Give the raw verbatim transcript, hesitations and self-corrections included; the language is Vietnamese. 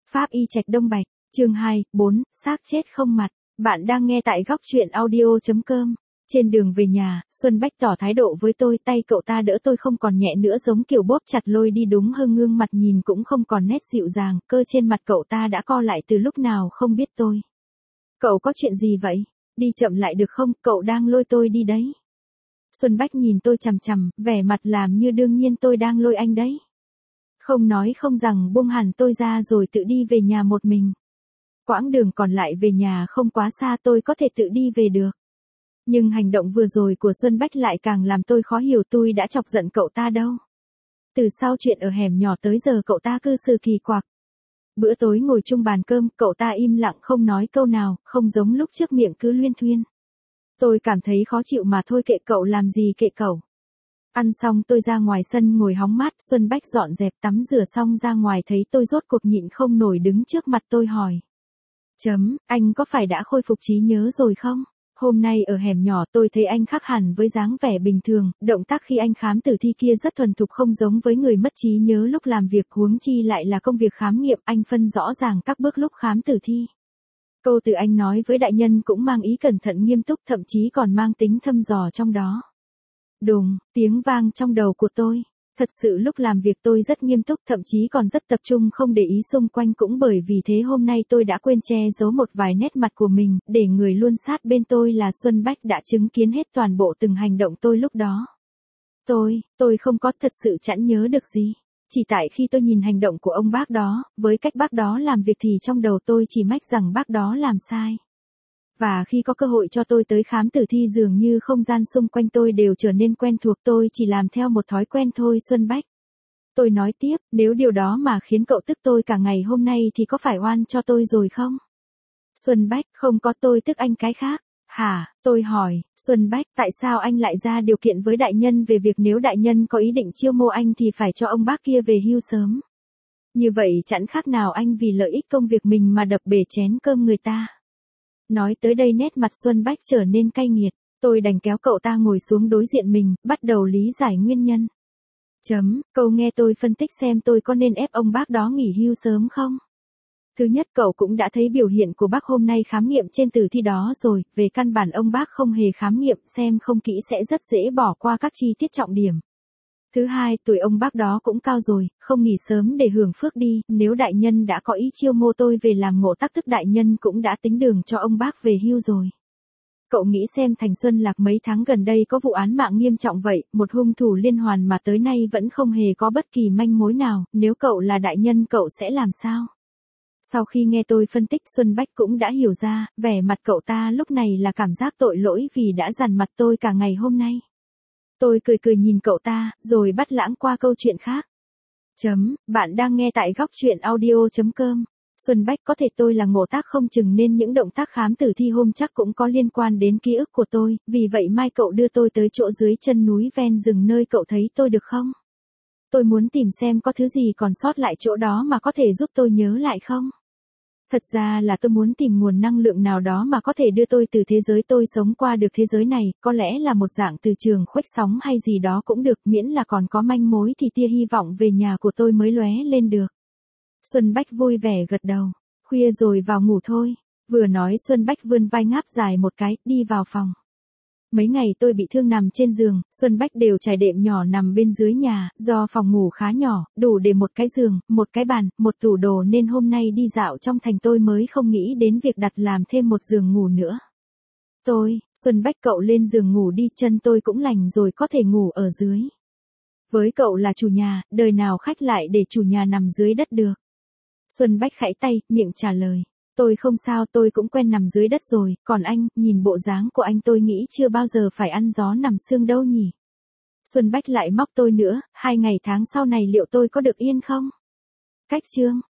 Pháp y Trạch Đông Bạch, chương hai, bốn, xác chết không mặt. Bạn đang nghe tại góc truyện audio chấm com. Trên đường về nhà, Xuân Bách tỏ thái độ với tôi, tay cậu ta đỡ tôi không còn nhẹ nữa, giống kiểu bóp chặt lôi đi, đúng hơn, gương mặt nhìn cũng không còn nét dịu dàng, cơ trên mặt cậu ta đã co lại từ lúc nào không biết. Tôi. Cậu có chuyện gì vậy? Đi chậm lại được không, cậu đang lôi tôi đi đấy. Xuân Bách nhìn tôi chằm chằm, vẻ mặt làm như đương nhiên tôi đang lôi anh đấy. Không nói không rằng buông hẳn tôi ra rồi tự đi về nhà một mình. Quãng đường còn lại về nhà không quá xa, tôi có thể tự đi về được. Nhưng hành động vừa rồi của Xuân Bách lại càng làm tôi khó hiểu, tôi đã chọc giận cậu ta đâu. Từ sau chuyện ở hẻm nhỏ tới giờ cậu ta cư xử kỳ quặc. Bữa tối ngồi chung bàn cơm, cậu ta im lặng không nói câu nào, không giống lúc trước miệng cứ luyên thuyên. Tôi cảm thấy khó chịu mà thôi, kệ cậu làm gì kệ cậu. Ăn xong tôi ra ngoài sân ngồi hóng mát, Xuân Bách dọn dẹp tắm rửa xong ra ngoài thấy tôi rốt cuộc nhịn không nổi đứng trước mặt tôi hỏi. Chấm, anh có phải đã khôi phục trí nhớ rồi không? Hôm nay ở hẻm nhỏ tôi thấy anh khác hẳn với dáng vẻ bình thường, động tác khi anh khám tử thi kia rất thuần thục, không giống với người mất trí nhớ lúc làm việc, huống chi lại là công việc khám nghiệm, anh phân rõ ràng các bước lúc khám tử thi. Câu từ anh nói với đại nhân cũng mang ý cẩn thận nghiêm túc, thậm chí còn mang tính thăm dò trong đó. Đùng, tiếng vang trong đầu của tôi. Thật sự lúc làm việc tôi rất nghiêm túc, thậm chí còn rất tập trung, không để ý xung quanh, cũng bởi vì thế hôm nay tôi đã quên che giấu một vài nét mặt của mình, để người luôn sát bên tôi là Xuân Bách đã chứng kiến hết toàn bộ từng hành động tôi lúc đó. Tôi, tôi không có thật sự chẳng nhớ được gì. Chỉ tại khi tôi nhìn hành động của ông bác đó, với cách bác đó làm việc thì trong đầu tôi chỉ mách rằng bác đó làm sai. Và khi có cơ hội cho tôi tới khám tử thi, dường như không gian xung quanh tôi đều trở nên quen thuộc, tôi chỉ làm theo một thói quen thôi. Xuân Bách. Tôi nói tiếp, nếu điều đó mà khiến cậu tức tôi cả ngày hôm nay thì có phải oan cho tôi rồi không? Xuân Bách, không có, tôi tức anh cái khác. Hả, tôi hỏi, Xuân Bách, tại sao anh lại ra điều kiện với đại nhân về việc nếu đại nhân có ý định chiêu mộ anh thì phải cho ông bác kia về hưu sớm? Như vậy chẳng khác nào anh vì lợi ích công việc mình mà đập bể chén cơm người ta. Nói tới đây nét mặt Xuân Bách trở nên cay nghiệt, tôi đành kéo cậu ta ngồi xuống đối diện mình, bắt đầu lý giải nguyên nhân. Chấm, cậu nghe tôi phân tích xem tôi có nên ép ông bác đó nghỉ hưu sớm không? Thứ nhất, cậu cũng đã thấy biểu hiện của bác hôm nay khám nghiệm trên tử thi đó rồi, về căn bản ông bác không hề khám nghiệm, xem không kỹ sẽ rất dễ bỏ qua các chi tiết trọng điểm. Thứ hai, tuổi ông bác đó cũng cao rồi, không nghỉ sớm để hưởng phước đi, nếu đại nhân đã có ý chiêu mộ tôi về làm ngộ tác, tức đại nhân cũng đã tính đường cho ông bác về hưu rồi. Cậu nghĩ xem, thành Xuân Lạc mấy tháng gần đây có vụ án mạng nghiêm trọng vậy, một hung thủ liên hoàn mà tới nay vẫn không hề có bất kỳ manh mối nào, nếu cậu là đại nhân cậu sẽ làm sao? Sau khi nghe tôi phân tích, Xuân Bách cũng đã hiểu ra, vẻ mặt cậu ta lúc này là cảm giác tội lỗi vì đã dằn mặt tôi cả ngày hôm nay. Tôi cười cười nhìn cậu ta, rồi bắt lãng qua câu chuyện khác. Chấm, bạn đang nghe tại góc truyện audio chấm com. Xuân Bách, có thể tôi là ngộ tác không chừng nên những động tác khám tử thi hôm chắc cũng có liên quan đến ký ức của tôi, vì vậy mai cậu đưa tôi tới chỗ dưới chân núi ven rừng nơi cậu thấy tôi được không? Tôi muốn tìm xem có thứ gì còn sót lại chỗ đó mà có thể giúp tôi nhớ lại không? Thật ra là tôi muốn tìm nguồn năng lượng nào đó mà có thể đưa tôi từ thế giới tôi sống qua được thế giới này, có lẽ là một dạng từ trường khuếch sóng hay gì đó cũng được, miễn là còn có manh mối thì tia hy vọng về nhà của tôi mới lóe lên được. Xuân Bách vui vẻ gật đầu. Khuya rồi, vào ngủ thôi. Vừa nói Xuân Bách vươn vai ngáp dài một cái, đi vào phòng. Mấy ngày tôi bị thương nằm trên giường, Xuân Bách đều trải đệm nhỏ nằm bên dưới nhà, do phòng ngủ khá nhỏ, đủ để một cái giường, một cái bàn, một tủ đồ, nên hôm nay đi dạo trong thành tôi mới không nghĩ đến việc đặt làm thêm một giường ngủ nữa. Tôi, Xuân Bách, cậu lên giường ngủ đi, chân tôi cũng lành rồi, có thể ngủ ở dưới. Với cậu là chủ nhà, đời nào khách lại để chủ nhà nằm dưới đất được. Xuân Bách khẽ tay, miệng trả lời. Tôi không sao, tôi cũng quen nằm dưới đất rồi, còn anh, nhìn bộ dáng của anh tôi nghĩ chưa bao giờ phải ăn gió nằm sương đâu nhỉ. Xuân Bách lại móc tôi nữa, hai ngày tháng sau này liệu tôi có được yên không? Cách chương.